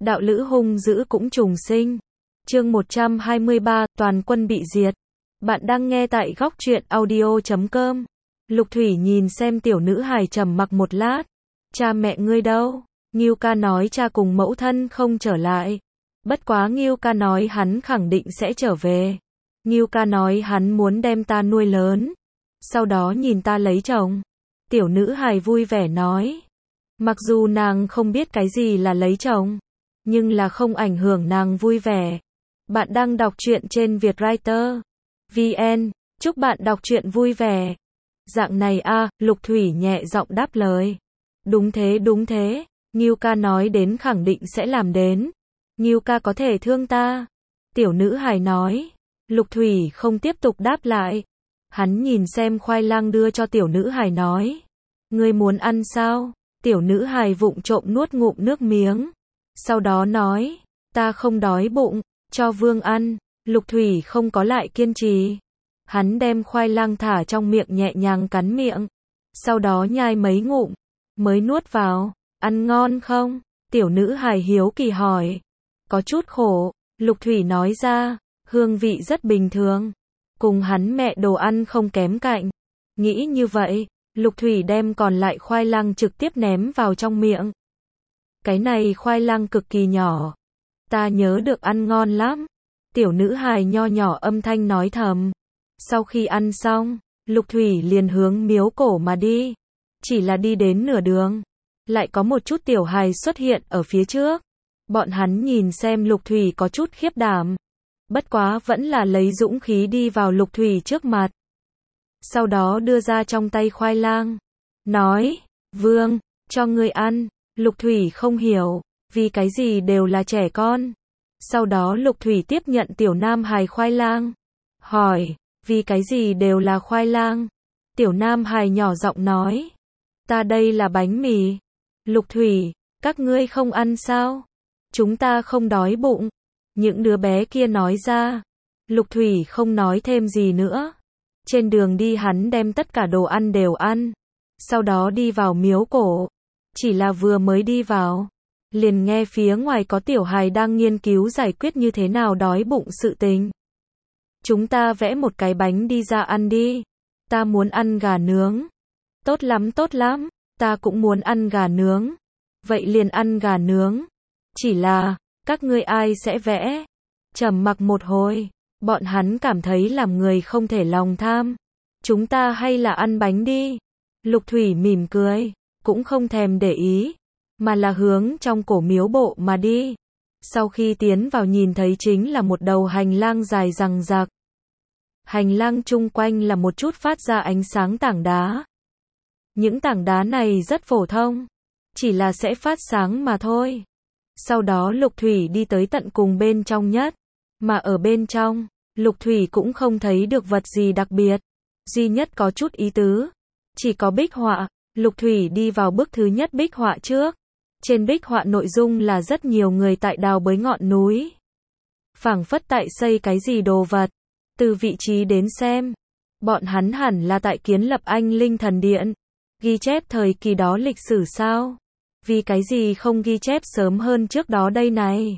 đạo lữ hung dữ cũng trùng sinh. Chương 123, toàn quân bị diệt. Bạn đang nghe tại góc truyện audio.com. Lục Thủy nhìn xem tiểu nữ hài trầm mặc một lát. Cha mẹ ngươi đâu? Ngưu ca nói cha cùng mẫu thân không trở lại. Bất quá Ngưu ca nói hắn khẳng định sẽ trở về. Ngưu ca nói hắn muốn đem ta nuôi lớn. Sau đó nhìn ta lấy chồng. Tiểu nữ hài vui vẻ nói. Mặc dù nàng không biết cái gì là lấy chồng, nhưng là không ảnh hưởng nàng vui vẻ. Bạn đang đọc truyện trên Vietwriter VN. Chúc bạn đọc truyện vui vẻ. Dạng này a, Lục Thủy nhẹ giọng đáp lời. Đúng thế. Ngưu ca nói đến khẳng định sẽ làm đến. Ngưu ca có thể thương ta. Tiểu nữ hài nói. Lục Thủy không tiếp tục đáp lại. Hắn nhìn xem khoai lang đưa cho tiểu nữ hài nói. Ngươi muốn ăn sao? Tiểu nữ hài vụng trộm nuốt ngụm nước miếng. Sau đó nói. Ta không đói bụng, cho Vương ăn. Lục Thủy không có lại kiên trì. Hắn đem khoai lang thả trong miệng nhẹ nhàng cắn miệng. Sau đó nhai mấy ngụm, mới nuốt vào. Ăn ngon không? Tiểu nữ hài hiếu kỳ hỏi. Có chút khổ, Lục Thủy nói ra. Hương vị rất bình thường. Cùng hắn mẹ đồ ăn không kém cạnh. Nghĩ như vậy, Lục Thủy đem còn lại khoai lang trực tiếp ném vào trong miệng. Cái này khoai lang cực kỳ nhỏ. Ta nhớ được ăn ngon lắm. Tiểu nữ hài nho nhỏ âm thanh nói thầm. Sau khi ăn xong, Lục Thủy liền hướng miếu cổ mà đi. Chỉ là đi đến nửa đường, lại có một chút tiểu hài xuất hiện ở phía trước. Bọn hắn nhìn xem Lục Thủy có chút khiếp đảm. Bất quá vẫn là lấy dũng khí đi vào Lục Thủy trước mặt. Sau đó đưa ra trong tay khoai lang. Nói, Vương, cho ngươi ăn. Lục Thủy không hiểu, vì cái gì đều là trẻ con. Sau đó Lục Thủy tiếp nhận tiểu nam hài khoai lang. Hỏi, vì cái gì đều là khoai lang? Tiểu nam hài nhỏ giọng nói. Ta đây là bánh mì. Lục Thủy, các ngươi không ăn sao? Chúng ta không đói bụng. Những đứa bé kia nói ra. Lục Thủy không nói thêm gì nữa. Trên đường đi hắn đem tất cả đồ ăn đều ăn. Sau đó đi vào miếu cổ. Chỉ là vừa mới đi vào, liền nghe phía ngoài có tiểu hài đang nghiên cứu giải quyết như thế nào đói bụng sự tình. Chúng ta vẽ một cái bánh đi ra ăn đi. Ta muốn ăn gà nướng. Tốt lắm. Ta cũng muốn ăn gà nướng. Vậy liền ăn gà nướng. Chỉ là, các ngươi ai sẽ vẽ? Trầm mặc một hồi, bọn hắn cảm thấy làm người không thể lòng tham. Chúng ta hay là ăn bánh đi. Lục Thủy mỉm cười, cũng không thèm để ý, mà là hướng trong cổ miếu bộ mà đi. Sau khi tiến vào nhìn thấy chính là một đầu hành lang dài dằng dặc. Hành lang chung quanh là một chút phát ra ánh sáng tảng đá. Những tảng đá này rất phổ thông, chỉ là sẽ phát sáng mà thôi. Sau đó Lục Thủy đi tới tận cùng bên trong nhất, mà ở bên trong, Lục Thủy cũng không thấy được vật gì đặc biệt, duy nhất có chút ý tứ, chỉ có bích họa. Lục Thủy đi vào bức thứ nhất bích họa trước. Trên bích họa nội dung là rất nhiều người tại đào bới ngọn núi. Phảng phất tại xây cái gì đồ vật. Từ vị trí đến xem, bọn hắn hẳn là tại kiến lập Anh Linh Thần Điện. Ghi chép thời kỳ đó lịch sử sao? Vì cái gì không ghi chép sớm hơn trước đó đây này?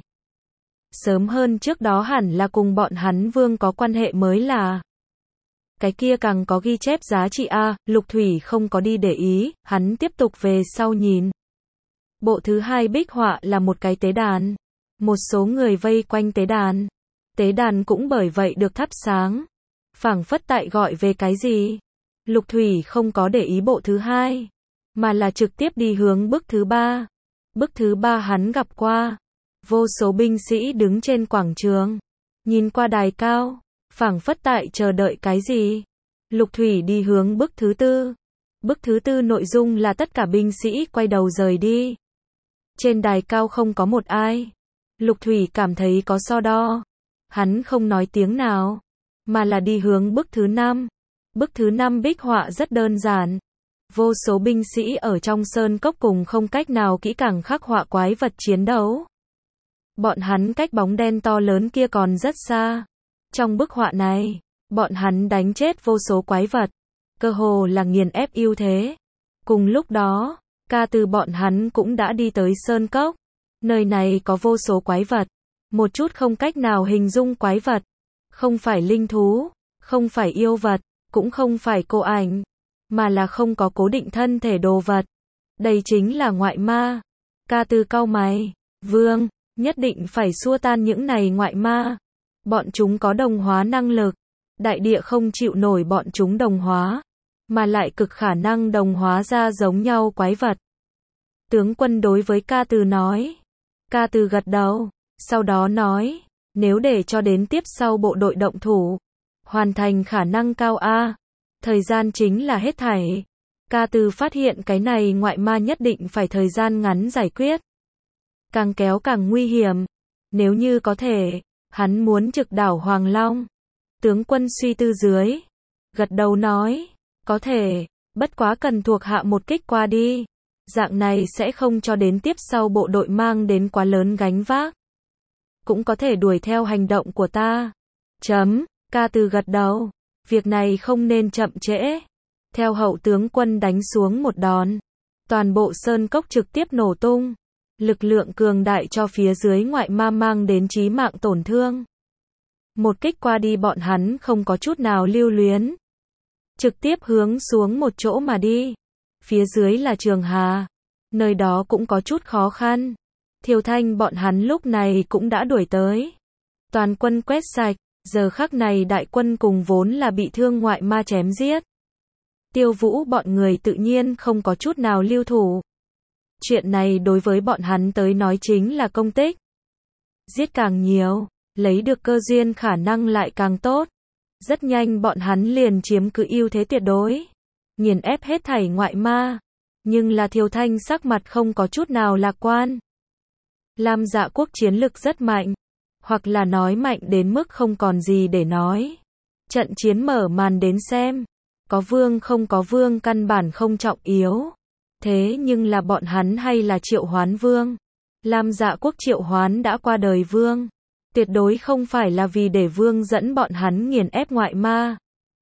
Sớm hơn trước đó hẳn là cùng bọn hắn Vương có quan hệ mới là. Cái kia càng có ghi chép giá trị a. Lục Thủy không có đi để ý, hắn tiếp tục về sau nhìn. Bộ thứ hai bích họa là một cái tế đàn. Một số người vây quanh tế đàn. Tế đàn cũng bởi vậy được thắp sáng. Phảng phất tại gọi về cái gì? Lục Thủy không có để ý bộ thứ hai, mà là trực tiếp đi hướng bức thứ ba. Bức thứ ba hắn gặp qua. Vô số binh sĩ đứng trên quảng trường, nhìn qua đài cao, phảng phất tại chờ đợi cái gì. Lục Thủy đi hướng bức thứ tư. Bức thứ tư nội dung là tất cả binh sĩ quay đầu rời đi. Trên đài cao không có một ai. Lục Thủy cảm thấy có so đo. Hắn không nói tiếng nào, mà là đi hướng bức thứ năm. Bức thứ năm bích họa rất đơn giản. Vô số binh sĩ ở trong sơn cốc cùng không cách nào kỹ càng khắc họa quái vật chiến đấu. Bọn hắn cách bóng đen to lớn kia còn rất xa. Trong bức họa này, bọn hắn đánh chết vô số quái vật, cơ hồ là nghiền ép ưu thế. Cùng lúc đó, ca từ bọn hắn cũng đã đi tới sơn cốc. Nơi này có vô số quái vật. Một chút không cách nào hình dung quái vật. Không phải linh thú, không phải yêu vật, cũng không phải cô ảnh, mà là không có cố định thân thể đồ vật. Đây chính là ngoại ma. Ca Tư cau mày. Vương, nhất định phải xua tan những này ngoại ma. Bọn chúng có đồng hóa năng lực. Đại địa không chịu nổi bọn chúng đồng hóa, mà lại cực khả năng đồng hóa ra giống nhau quái vật. Tướng quân đối với Ca Tư nói. Ca Tư gật đầu, sau đó nói, nếu để cho đến tiếp sau bộ đội động thủ, hoàn thành khả năng cao A, thời gian chính là hết thảy. Ca Tư phát hiện cái này ngoại ma nhất định phải thời gian ngắn giải quyết. Càng kéo càng nguy hiểm. Nếu như có thể, hắn muốn trực đảo Hoàng Long. Tướng quân suy tư dưới, gật đầu nói, có thể, bất quá cần thuộc hạ một kích qua đi. Dạng này sẽ không cho đến tiếp sau bộ đội mang đến quá lớn gánh vác. Cũng có thể đuổi theo hành động của ta. Ca Tư gật đầu, việc này không nên chậm trễ. Theo hậu tướng quân đánh xuống một đòn, toàn bộ sơn cốc trực tiếp nổ tung. Lực lượng cường đại cho phía dưới ngoại ma mang đến chí mạng tổn thương. Một kích qua đi bọn hắn không có chút nào lưu luyến. Trực tiếp hướng xuống một chỗ mà đi. Phía dưới là Trường Hà. Nơi đó cũng có chút khó khăn. Thiều Thanh bọn hắn lúc này cũng đã đuổi tới. Toàn quân quét sạch. Giờ khắc này đại quân cùng vốn là bị thương ngoại ma chém giết. Tiêu Vũ bọn người tự nhiên không có chút nào lưu thủ. Chuyện này đối với bọn hắn tới nói chính là công tích. Giết càng nhiều, lấy được cơ duyên khả năng lại càng tốt. Rất nhanh bọn hắn liền chiếm cứ ưu thế tuyệt đối. Nghiền ép hết thảy ngoại ma. Nhưng là Thiều Thanh sắc mặt không có chút nào lạc quan. Lam Dạ quốc chiến lực rất mạnh. Hoặc là nói mạnh đến mức không còn gì để nói. Trận chiến mở màn đến xem. Có vương không có vương căn bản không trọng yếu. Thế nhưng là bọn hắn hay là Triệu Hoán Vương. Lam Dạ quốc Triệu Hoán đã qua đời vương. Tuyệt đối không phải là vì để vương dẫn bọn hắn nghiền ép ngoại ma.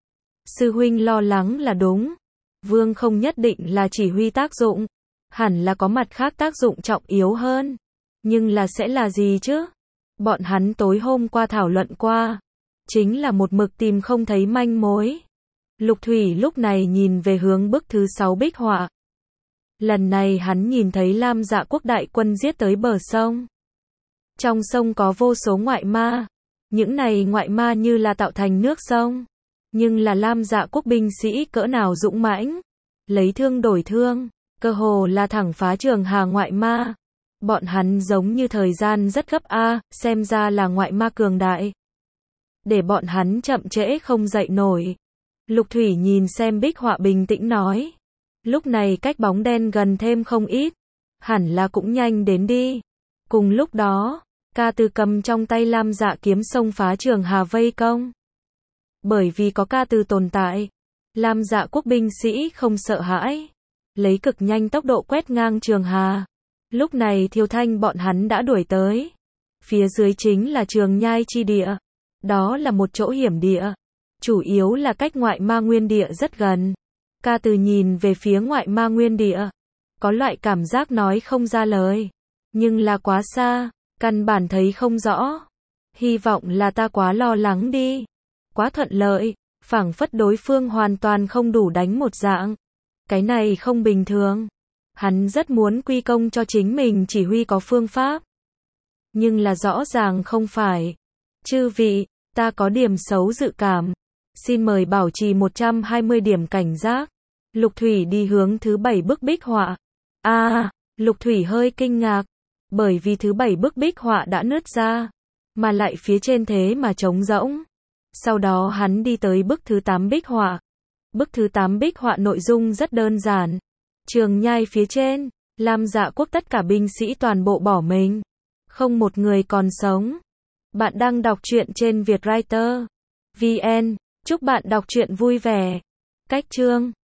Sư huynh lo lắng là đúng. Vương không nhất định là chỉ huy tác dụng. Hẳn là có mặt khác tác dụng trọng yếu hơn. Nhưng là sẽ là gì chứ? Bọn hắn tối hôm qua thảo luận qua. Chính là một mực tìm không thấy manh mối. Lục Thủy lúc này nhìn về hướng bức thứ 6 bích họa. Lần này hắn nhìn thấy Lam Dạ quốc đại quân giết tới bờ sông. Trong sông có vô số ngoại ma. Những này ngoại ma như là tạo thành nước sông. Nhưng là Lam Dạ quốc binh sĩ cỡ nào dũng mãnh. Lấy thương đổi thương. Cơ hồ là thẳng phá Trường Hà ngoại ma. Bọn hắn giống như thời gian rất gấp xem ra là ngoại ma cường đại. Để bọn hắn chậm trễ không dậy nổi. Lục Thủy nhìn xem bích họa bình tĩnh nói. Lúc này cách bóng đen gần thêm không ít. Hẳn là cũng nhanh đến đi. Cùng lúc đó, Ca Tư cầm trong tay Lam Dạ kiếm xông phá Trường Hà vây công. Bởi vì có Ca Tư tồn tại, Lam Dạ quốc binh sĩ không sợ hãi. Lấy cực nhanh tốc độ quét ngang Trường Hà. Lúc này Thiều Thanh bọn hắn đã đuổi tới. Phía dưới chính là Trường Nhai chi địa. Đó là một chỗ hiểm địa. Chủ yếu là cách ngoại ma nguyên địa rất gần. Ca Tư nhìn về phía ngoại ma nguyên địa. Có loại cảm giác nói không ra lời. Nhưng là quá xa, căn bản thấy không rõ. Hy vọng là ta quá lo lắng đi. Quá thuận lợi, phảng phất đối phương hoàn toàn không đủ đánh một dạng. Cái này không bình thường. Hắn rất muốn quy công cho chính mình chỉ huy có phương pháp. Nhưng là rõ ràng không phải. Chư vị, ta có điểm xấu dự cảm. Xin mời bảo trì 120 điểm cảnh giác. Lục Thủy đi hướng thứ 7 bức bích họa. Lục Thủy hơi kinh ngạc. Bởi vì thứ 7 bức bích họa đã nứt ra. Mà lại phía trên thế mà trống rỗng. Sau đó hắn đi tới bức thứ 8 bích họa. Bức thứ 8 bích họa nội dung rất đơn giản. Trường Nhai phía trên, Lam Dạ quốc tất cả binh sĩ toàn bộ bỏ mình. Không một người còn sống. Bạn đang đọc truyện trên Vietwriter VN. Chúc bạn đọc truyện vui vẻ. Cách chương